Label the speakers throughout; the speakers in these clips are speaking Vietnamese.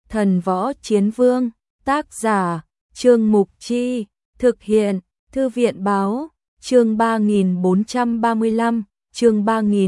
Speaker 1: Thần Võ Chiến Vương, tác giả, Trương Mục Chi, thực hiện, Thư viện Báo, chương 3435, chương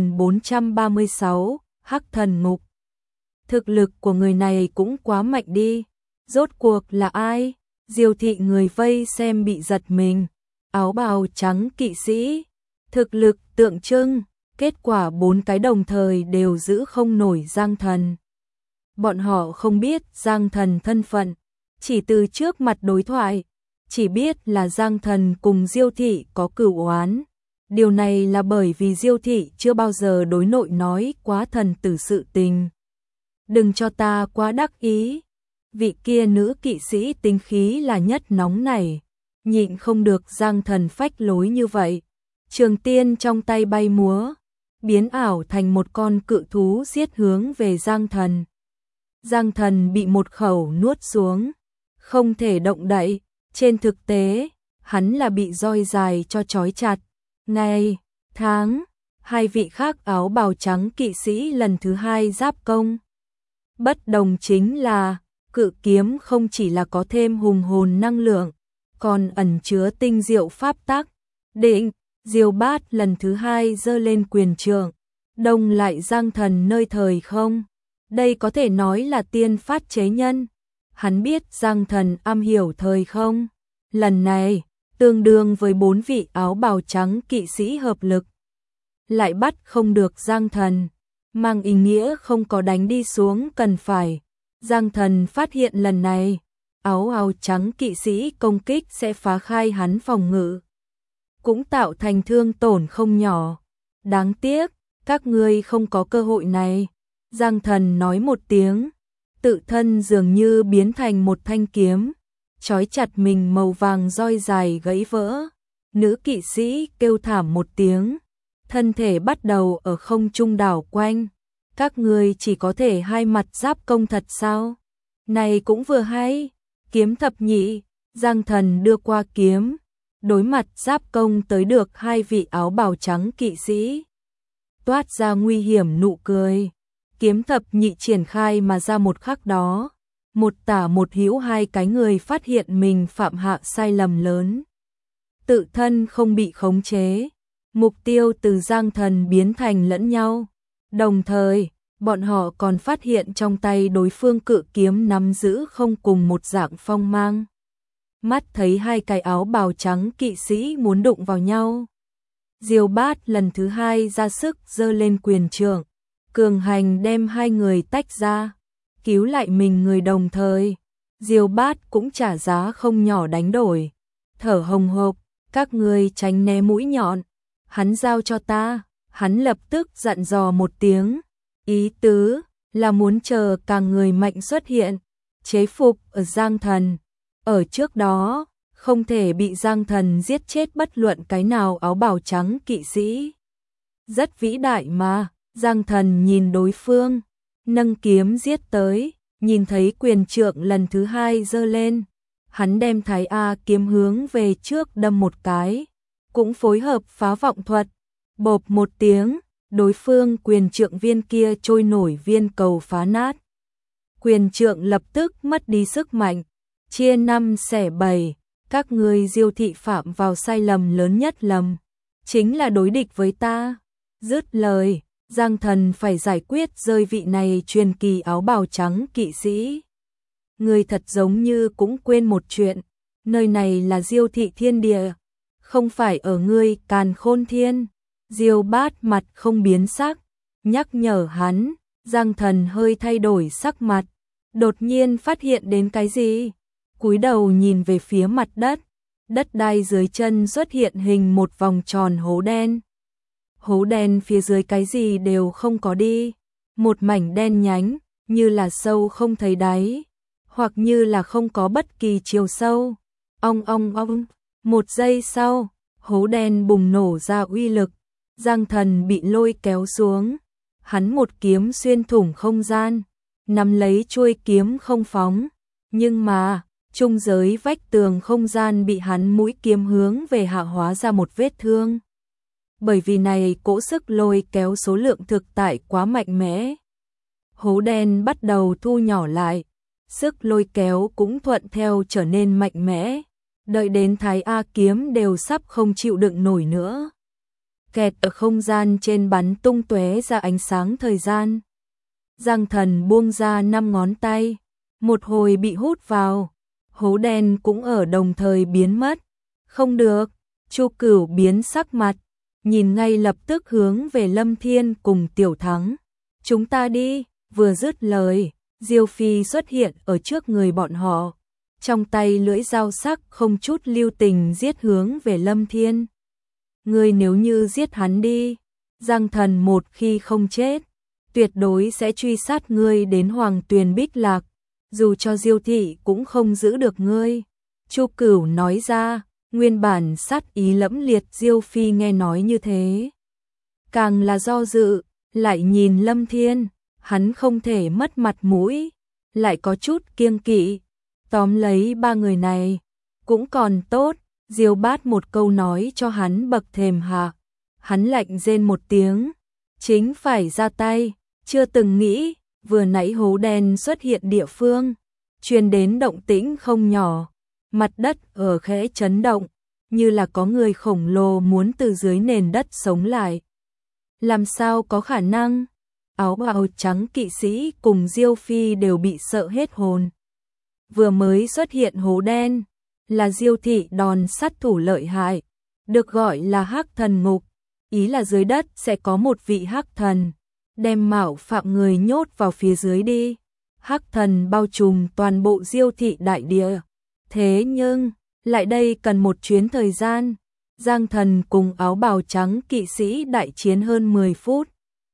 Speaker 1: 3436, Hắc Thần Ngục. Thực lực của người này cũng quá mạnh đi, rốt cuộc là ai? Diêu thị người vây xem bị giật mình, áo bào trắng kỵ sĩ, thực lực tượng trưng, kết quả 4 cái đồng thời đều giữ không nổi Giang Thần. Bọn họ không biết Giang Thần thân phận, chỉ từ trước mặt đối thoại, chỉ biết là Giang Thần cùng Diêu thị có cửu oán. Điều này là bởi vì Diêu thị chưa bao giờ đối nội nói quá thần tử sự tình. Đừng cho ta quá đắc ý. Vị kia nữ kỵ sĩ tính khí là nhất nóng này, nhịn không được Giang Thần phách lối như vậy. Trường tiên trong tay bay múa, biến ảo thành một con cự thú giết hướng về Giang Thần. Giang Thần bị một khẩu nuốt xuống, không thể động đậy. Trên thực tế, hắn là bị roi dài cho trói chặt. Ngày, tháng, hai vị khác áo bào trắng kỵ sĩ lần thứ 2 giáp công. Bất đồng chính là, cự kiếm không chỉ là có thêm hùng hồn năng lượng, còn ẩn chứa tinh diệu pháp tắc. Định, Diêu Bát lần thứ 2 giơ lên quyền trượng, đông lại Giang Thần nơi thời không. Đây có thể nói là tiên phát chế nhân. Hắn biết Giang Thần am hiểu thời không. Lần này, tương đương với 4 vị áo bào trắng kỵ sĩ hợp lực. Lại bắt không được Giang Thần, mang ý nghĩa không có đánh đi xuống cần phải. Giang Thần phát hiện lần này, áo trắng kỵ sĩ công kích sẽ phá khai hắn phòng ngự, cũng tạo thành thương tổn không nhỏ. Đáng tiếc, các ngươi không có cơ hội này. Giang Thần nói một tiếng, tự thân dường như biến thành một thanh kiếm, trói chặt mình màu vàng roi dài gãy vỡ. Nữ kỵ sĩ kêu thảm một tiếng, thân thể bắt đầu ở không trung đảo quanh. Các ngươi chỉ có thể hai mặt giáp công thật sao? Này cũng vừa hay. Kiếm thập nhị, Giang Thần đưa qua kiếm, đối mặt giáp công tới được hai vị áo bào trắng kỵ sĩ. Toát ra nguy hiểm nụ cười. Kiếm thập nhị triển khai mà ra một khắc đó, một tả một hữu hai cái người phát hiện mình phạm hạ sai lầm lớn. Tự thân không bị khống chế, mục tiêu từ Giang Thần biến thành lẫn nhau. Đồng thời, bọn họ còn phát hiện trong tay đối phương cự kiếm nắm giữ không cùng một dạng phong mang. Mắt thấy hai cái áo bào trắng kỵ sĩ muốn đụng vào nhau. Diêu Bát lần thứ 2 ra sức giơ lên quyền trượng, cường hành đem hai người tách ra, cứu lại mình người đồng thời. Diêu Bát cũng trả giá không nhỏ đánh đổi, thở hồng hộc, các ngươi tránh né mũi nhọn, hắn giao cho ta. Hắn lập tức dặn dò một tiếng, ý tứ là muốn chờ càng người mạnh xuất hiện, chế phục ở Giang Thần. Ở trước đó, không thể bị Giang Thần giết chết bất luận cái nào áo bào trắng kỵ sĩ. Rất vĩ đại mà. Giang Thần nhìn đối phương, nâng kiếm giết tới, nhìn thấy quyền trượng lần thứ 2 giơ lên, hắn đem Thái A kiếm hướng về trước đâm một cái, cũng phối hợp phá vọng thuật. Bộp một tiếng, đối phương quyền trượng viên kia trôi nổi viên cầu phá nát. Quyền trượng lập tức mất đi sức mạnh, chia 5 xẻ 7. Các ngươi Diêu thị phạm vào sai lầm lớn nhất lầm, chính là đối địch với ta. Dứt lời, Giang Thần phải giải quyết rơi vị này truyền kỳ áo bào trắng kỵ sĩ. Người thật giống như cũng quên một chuyện, nơi này là Diêu thị thiên địa, không phải ở ngươi Càn Khôn Thiên. Diêu Bát mặt không biến sắc, nhắc nhở hắn. Giang Thần hơi thay đổi sắc mặt, đột nhiên phát hiện đến cái gì, cúi đầu nhìn về phía mặt đất. Đất đai dưới chân xuất hiện hình một vòng tròn hố đen. Hố đen phía dưới cái gì đều không có đi, một mảnh đen nhánh, như là sâu không thấy đáy, hoặc như là không có bất kỳ chiều sâu. Ong ong ong, một giây sau, hố đen bùng nổ ra uy lực, Giang Thần bị lôi kéo xuống, hắn một kiếm xuyên thủng không gian, nắm lấy chuôi kiếm không phóng, nhưng mà, trung giới vách tường không gian bị hắn mũi kiếm hướng về hạ hóa ra một vết thương. Bởi vì này cỗ sức lôi kéo số lượng thực tại quá mạnh mẽ. Hố đen bắt đầu thu nhỏ lại, sức lôi kéo cũng thuận theo trở nên mạnh mẽ, đợi đến Thái A kiếm đều sắp không chịu đựng nổi nữa. Kẹt ở không gian trên bắn tung tóe ra ánh sáng thời gian. Giang Thần buông ra 5 ngón tay, một hồi bị hút vào, hố đen cũng ở đồng thời biến mất. Không được, Chu Cửu biến sắc mặt, nhìn ngay lập tức hướng về Lâm Thiên cùng Tiểu Thắng. Chúng ta đi, vừa dứt lời, Diêu Phi xuất hiện ở trước người bọn họ, trong tay lưỡi dao sắc không chút lưu tình giết hướng về Lâm Thiên. Ngươi nếu như giết hắn đi, Giang Thần một khi không chết, tuyệt đối sẽ truy sát ngươi đến Hoàng Tuyền Bích Lạc, dù cho Diêu thị cũng không giữ được ngươi. Chu Cửu nói ra, nguyên bản sát ý lẫm liệt. Diêu Phi nghe nói như thế, càng là do dự, lại nhìn Lâm Thiên, hắn không thể mất mặt mũi, lại có chút kiêng kỵ. Tóm lấy 3 người này, cũng còn tốt, Diêu Bát một câu nói cho hắn bậc thềm hạ. Hắn lạnh rên một tiếng, chính phải ra tay, chưa từng nghĩ, vừa nãy hố đen xuất hiện địa phương, truyền đến động tĩnh không nhỏ, mặt đất ở khẽ chấn động, như là có người khổng lồ muốn từ dưới nền đất sống lại. Làm sao có khả năng? Áo bào trắng kỵ sĩ cùng Diêu Phi đều bị sợ hết hồn. Vừa mới xuất hiện hố đen, là Diêu thị đòn sát thủ lợi hại, được gọi là Hắc Thần Ngục, ý là dưới đất sẽ có một vị hắc thần, đem mạo phạm người nhốt vào phía dưới đi. Hắc thần bao trùm toàn bộ Diêu thị đại địa. Thế nhưng, lại đây cần một chuyến thời gian. Giang Thần cùng áo bào trắng kỵ sĩ đại chiến hơn 10 phút.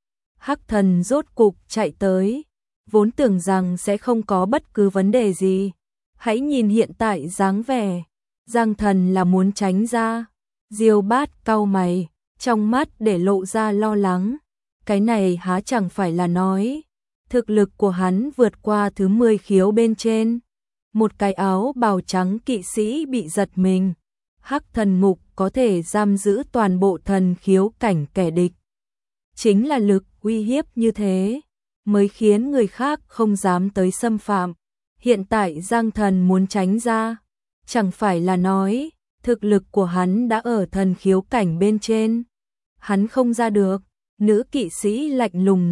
Speaker 1: Hắc thần rốt cục chạy tới, vốn tưởng rằng sẽ không có bất cứ vấn đề gì. Hãy nhìn hiện tại dáng vẻ, Giang Thần là muốn tránh ra. Diêu Bát cau mày, trong mắt để lộ ra lo lắng. Cái này há chẳng phải là nói, thực lực của hắn vượt qua thứ 10 khiếu bên trên. Một cái áo bào trắng kỵ sĩ bị giật mình. Hắc thần ngục có thể giam giữ toàn bộ thần khiếu cảnh kẻ địch. Chính là lực uy hiếp như thế, mới khiến người khác không dám tới xâm phạm. Hiện tại Giang Thần muốn tránh ra, chẳng phải là nói, thực lực của hắn đã ở thần khiếu cảnh bên trên. Hắn không ra được, nữ kỵ sĩ lạnh lùng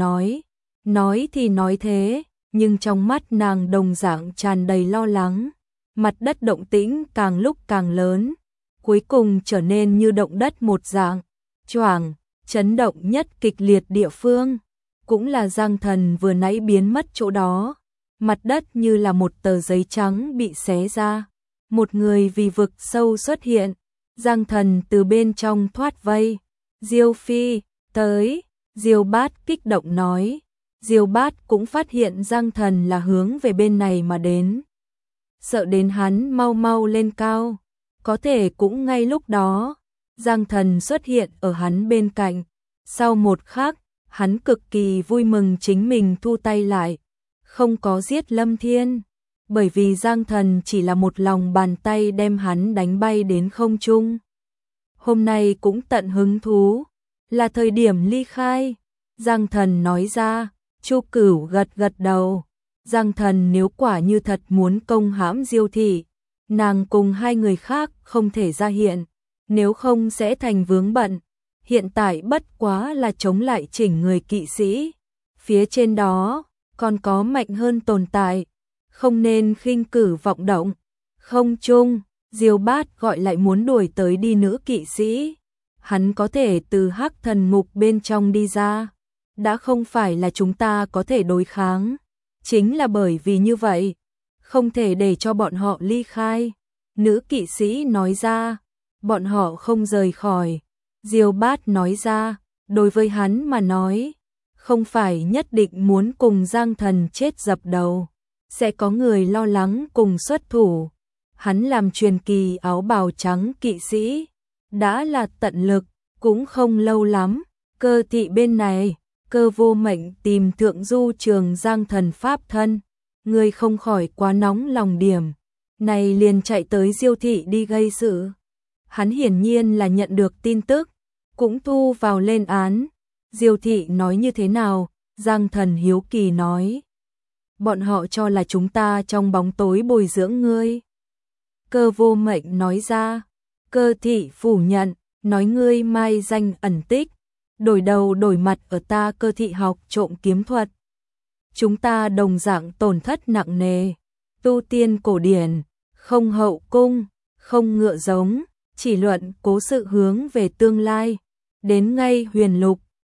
Speaker 1: nói thì nói thế, nhưng trong mắt nàng đồng dạng tràn đầy lo lắng. Mặt đất động tĩnh càng lúc càng lớn, cuối cùng trở nên như động đất một dạng, choảng, chấn động nhất kịch liệt địa phương, cũng là Giang Thần vừa nãy biến mất chỗ đó. Mặt đất như là một tờ giấy trắng bị xé ra, một người vì vực sâu xuất hiện, Giang Thần từ bên trong thoát vây. Diêu Phi, tới, Diêu Bát kích động nói. Diêu Bát cũng phát hiện Giang Thần là hướng về bên này mà đến, sợ đến hắn mau mau lên cao. Có thể cũng ngay lúc đó, Giang Thần xuất hiện ở hắn bên cạnh. Sau một khắc, hắn cực kỳ vui mừng chính mình thu tay lại, không có giết Lâm Thiên, bởi vì Giang Thần chỉ là một lòng bàn tay đem hắn đánh bay đến không trung. Hôm nay cũng tận hứng thú, là thời điểm ly khai. Giang Thần nói ra. Chu Cửu gật gật đầu. Giang Thần nếu quả như thật muốn công hãm Diêu thị, nàng cùng 2 người khác không thể ra hiện, nếu không sẽ thành vướng bận. Hiện tại bất quá là chống lại chỉnh người kỵ sĩ, phía trên đó còn có mạnh hơn tồn tại, không nên khinh cử vọng động. Không chung, Diêu Bát gọi lại muốn đuổi tới đi nữ kỵ sĩ. Hắn có thể từ Hắc Thần Ngục bên trong đi ra, đã không phải là chúng ta có thể đối kháng. Chính là bởi vì như vậy, không thể để cho bọn họ ly khai. Nữ kỵ sĩ nói ra, bọn họ không rời khỏi. Diêu Bát nói ra, đối với hắn mà nói, không phải nhất định muốn cùng Giang Thần chết dập đầu, sẽ có người lo lắng cùng xuất thủ. Hắn làm truyền kỳ áo bào trắng kỵ sĩ, đã là tận lực, cũng không lâu lắm. Cơ thị bên này, Cơ Vô Mệnh tìm Thượng Du Trường Giang Thần pháp thân, người không khỏi quá nóng lòng điểm này liền chạy tới Diêu thị đi gây sự. Hắn hiển nhiên là nhận được tin tức, cũng thu vào lên án. Diêu thị nói như thế nào? Giang Thần hiếu kỳ nói. bọn họ cho là chúng ta trong bóng tối bồi dưỡng ngươi. Cơ Vô Mệnh nói ra. Cơ Thị phủ nhận, nói ngươi mai danh ẩn tích, đổi đầu đổi mặt ở ta Cơ Thị học trộm kiếm thuật. Chúng ta đồng dạng tổn thất nặng nề, tu tiên cổ điển, không hậu cung, không ngựa giống, chỉ luận cố sự hướng về tương lai, đến ngay huyền lục,